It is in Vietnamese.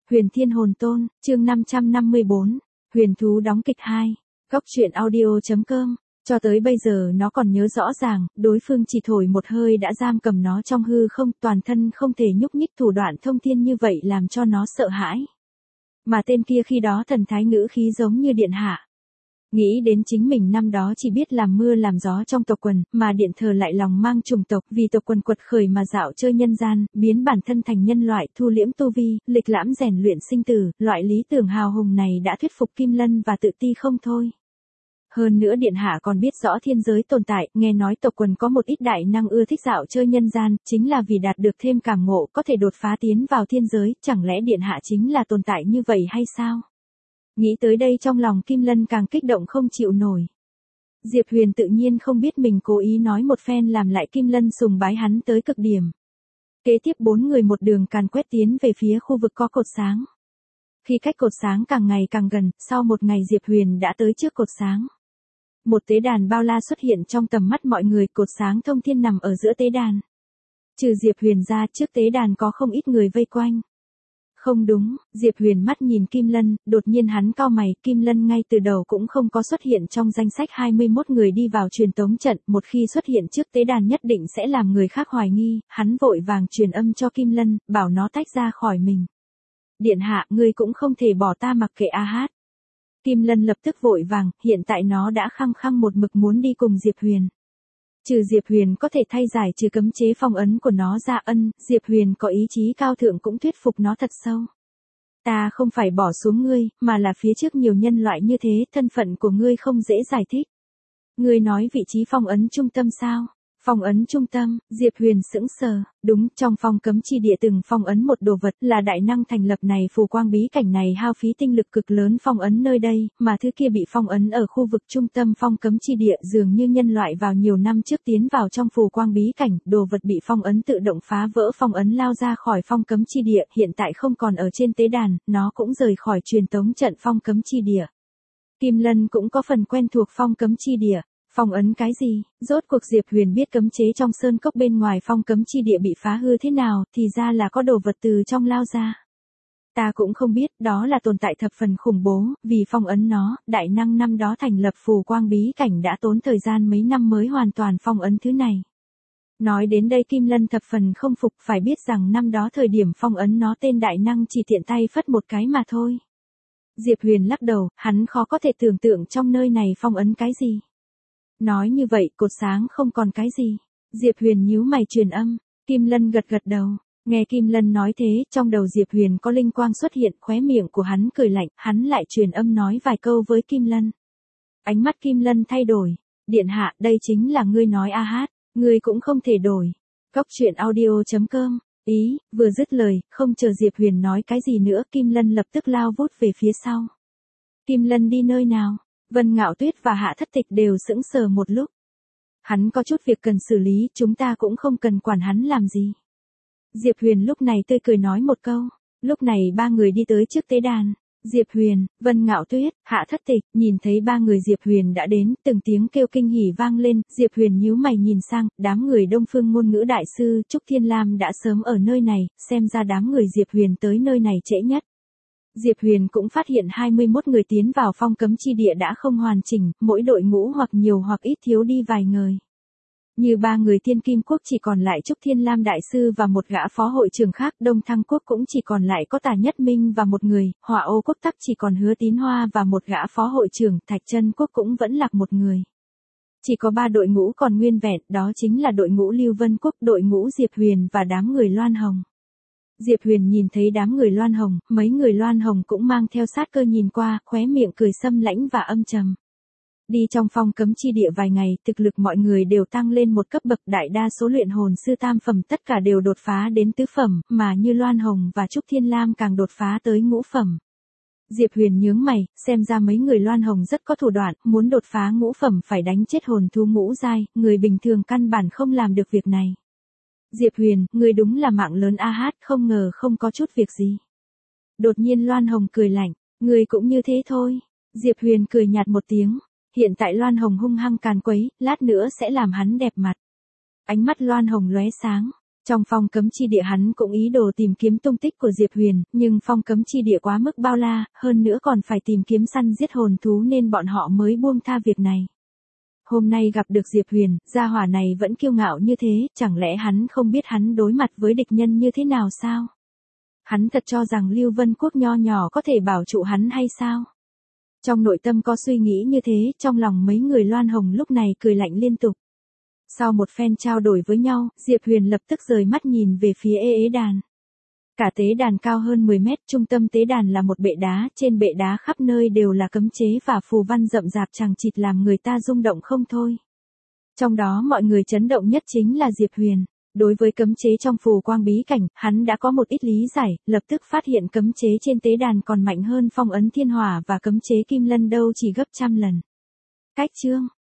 Huyền Thiên Hồn Tôn, chương 554, Huyền Thú đóng kịch 2, Góc truyện audio.com. Cho tới bây giờ nó còn nhớ rõ ràng, đối phương chỉ thổi một hơi đã giam cầm nó trong hư không, toàn thân không thể nhúc nhích, thủ đoạn thông thiên như vậy làm cho nó sợ hãi. Mà tên kia khi đó thần thái ngữ khí giống như điện hạ. Nghĩ đến chính mình năm đó chỉ biết làm mưa làm gió trong tộc quần, mà điện thờ lại lòng mang chủng tộc, vì tộc quần quật khởi mà dạo chơi nhân gian, biến bản thân thành nhân loại, thu liễm tu vi, lịch lãm rèn luyện sinh tử, loại lý tưởng hào hùng này đã thuyết phục Kim Lân và tự ti không thôi. Hơn nữa điện hạ còn biết rõ thiên giới tồn tại, nghe nói tộc quần có một ít đại năng ưa thích dạo chơi nhân gian, chính là vì đạt được thêm cảm ngộ, có thể đột phá tiến vào thiên giới, chẳng lẽ điện hạ chính là tồn tại như vậy hay sao? Nghĩ tới đây trong lòng Kim Lân càng kích động không chịu nổi. Diệp Huyền tự nhiên không biết mình cố ý nói một phen làm lại Kim Lân sùng bái hắn tới cực điểm. Kế tiếp 4 người một đường càn quét tiến về phía khu vực có cột sáng. Khi cách cột sáng càng ngày càng gần, sau một ngày Diệp Huyền đã tới trước cột sáng. Một tế đàn bao la xuất hiện trong tầm mắt mọi người, cột sáng thông thiên nằm ở giữa tế đàn. Trừ Diệp Huyền ra, trước tế đàn có không ít người vây quanh. Không đúng, Diệp Huyền mắt nhìn Kim Lân, đột nhiên hắn cau mày, Kim Lân ngay từ đầu cũng không có xuất hiện trong danh sách 21 người đi vào truyền tống trận, một khi xuất hiện trước tế đàn nhất định sẽ làm người khác hoài nghi, hắn vội vàng truyền âm cho Kim Lân, bảo nó tách ra khỏi mình. Điện hạ, ngươi cũng không thể bỏ ta mặc kệ a hát. Kim Lân lập tức vội vàng, hiện tại nó đã khăng khăng một mực muốn đi cùng Diệp Huyền. Trừ Diệp Huyền có thể thay giải trừ cấm chế phong ấn của nó ra, Diệp Huyền có ý chí cao thượng cũng thuyết phục nó thật sâu. Ta không phải bỏ xuống ngươi, mà là phía trước nhiều nhân loại như thế, thân phận của ngươi không dễ giải thích. Ngươi nói vị trí phong ấn trung tâm sao? Phong ấn trung tâm, Diệp Huyền sững sờ, đúng, trong phong cấm chi địa từng phong ấn một đồ vật, là đại năng thành lập này, phù quang bí cảnh này hao phí tinh lực cực lớn phong ấn nơi đây, mà thứ kia bị phong ấn ở khu vực trung tâm phong cấm chi địa, dường như nhân loại vào nhiều năm trước tiến vào trong phù quang bí cảnh, đồ vật bị phong ấn tự động phá vỡ phong ấn lao ra khỏi phong cấm chi địa, hiện tại không còn ở trên tế đàn, nó cũng rời khỏi truyền tống trận phong cấm chi địa. Kim Lân cũng có phần quen thuộc phong cấm chi địa. Phong ấn cái gì? Rốt cuộc Diệp Huyền biết cấm chế trong sơn cốc bên ngoài phong cấm chi địa bị phá hư thế nào, thì ra là có đồ vật từ trong lao ra. Ta cũng không biết, đó là tồn tại thập phần khủng bố, vì phong ấn nó, đại năng năm đó thành lập phù quang bí cảnh đã tốn thời gian mấy năm mới hoàn toàn phong ấn thứ này. Nói đến đây Kim Lân thập phần không phục, phải biết rằng năm đó thời điểm phong ấn nó tên đại năng chỉ tiện tay phất một cái mà thôi. Diệp Huyền lắc đầu, hắn khó có thể tưởng tượng trong nơi này phong ấn cái gì. Nói như vậy, cột sáng không còn cái gì. Diệp Huyền nhíu mày truyền âm, Kim Lân gật gật đầu. Nghe Kim Lân nói thế, trong đầu Diệp Huyền có linh quang xuất hiện, khóe miệng của hắn cười lạnh, hắn lại truyền âm nói vài câu với Kim Lân. Ánh mắt Kim Lân thay đổi, điện hạ, đây chính là ngươi nói a hát, ngươi cũng không thể đổi. Góc truyện audio.com, ý, vừa dứt lời, không chờ Diệp Huyền nói cái gì nữa, Kim Lân lập tức lao vút về phía sau. Kim Lân đi nơi nào? Vân Ngạo Tuyết và Hạ Thất Tịch đều sững sờ một lúc. Hắn có chút việc cần xử lý, chúng ta cũng không cần quản hắn làm gì. Diệp Huyền lúc này tươi cười nói một câu. Lúc này 3 người đi tới trước tế đàn. Diệp Huyền, Vân Ngạo Tuyết, Hạ Thất Tịch, nhìn thấy 3 người Diệp Huyền đã đến, từng tiếng kêu kinh hỉ vang lên, Diệp Huyền nhíu mày nhìn sang, đám người Đông Phương ngôn ngữ đại sư, Trúc Thiên Lam đã sớm ở nơi này, xem ra đám người Diệp Huyền tới nơi này trễ nhất. Diệp Huyền cũng phát hiện 21 người tiến vào phong cấm chi địa đã không hoàn chỉnh, mỗi đội ngũ hoặc nhiều hoặc ít thiếu đi vài người. Như 3 người Thiên Kim Quốc chỉ còn lại Trúc Thiên Lam đại sư và một gã phó hội trưởng khác, Đông Thăng Quốc cũng chỉ còn lại có Tả Nhất Minh và một người, Hỏa Ô Quốc tắc chỉ còn Hứa Tín Hoa và một gã phó hội trưởng, Thạch Chân Quốc cũng vẫn lạc một người. Chỉ có 3 đội ngũ còn nguyên vẹn, đó chính là đội ngũ Lưu Vân Quốc, đội ngũ Diệp Huyền và đám người Loan Hồng. Diệp Huyền nhìn thấy đám người Loan Hồng, mấy người Loan Hồng cũng mang theo sát cơ nhìn qua, khóe miệng cười xâm lãnh và âm trầm. Đi trong phong cấm chi địa vài ngày, thực lực mọi người đều tăng lên một cấp bậc, đại đa số luyện hồn sư tam phẩm tất cả đều đột phá đến tứ phẩm, mà như Loan Hồng và Trúc Thiên Lam càng đột phá tới ngũ phẩm. Diệp Huyền nhướng mày, xem ra mấy người Loan Hồng rất có thủ đoạn, muốn đột phá ngũ phẩm phải đánh chết hồn thú ngũ giai, người bình thường căn bản không làm được việc này. Diệp Huyền, ngươi đúng là mạng lớn a hát, không ngờ không có chút việc gì. Đột nhiên Loan Hồng cười lạnh, ngươi cũng như thế thôi. Diệp Huyền cười nhạt một tiếng, hiện tại Loan Hồng hung hăng càn quấy, lát nữa sẽ làm hắn đẹp mặt. Ánh mắt Loan Hồng lóe sáng, Trong phong cấm chi địa hắn cũng ý đồ tìm kiếm tung tích của Diệp Huyền, nhưng phong cấm chi địa quá mức bao la, hơn nữa còn phải tìm kiếm săn giết hồn thú nên bọn họ mới buông tha việc này. Hôm nay gặp được Diệp Huyền, gia hỏa này vẫn kiêu ngạo như thế, chẳng lẽ hắn không biết hắn đối mặt với địch nhân như thế nào sao? Hắn thật cho rằng Lưu Vân Quốc nho nhỏ có thể bảo trụ hắn hay sao? Trong nội tâm có suy nghĩ như thế, trong lòng mấy người Loan Hồng lúc này cười lạnh liên tục. Sau một phen trao đổi với nhau, Diệp Huyền lập tức rời mắt nhìn về phía ế đàn. Cả tế đàn cao hơn 10 mét, trung tâm tế đàn là một bệ đá, trên bệ đá khắp nơi đều là cấm chế và phù văn rậm rạp chằng chịt làm người ta rung động không thôi. Trong đó mọi người chấn động nhất chính là Diệp Huyền. Đối với cấm chế trong phù quang bí cảnh, hắn đã có một ít lý giải, lập tức phát hiện cấm chế trên tế đàn còn mạnh hơn phong ấn thiên hỏa và cấm chế kim lân đâu chỉ gấp trăm lần. Cách chương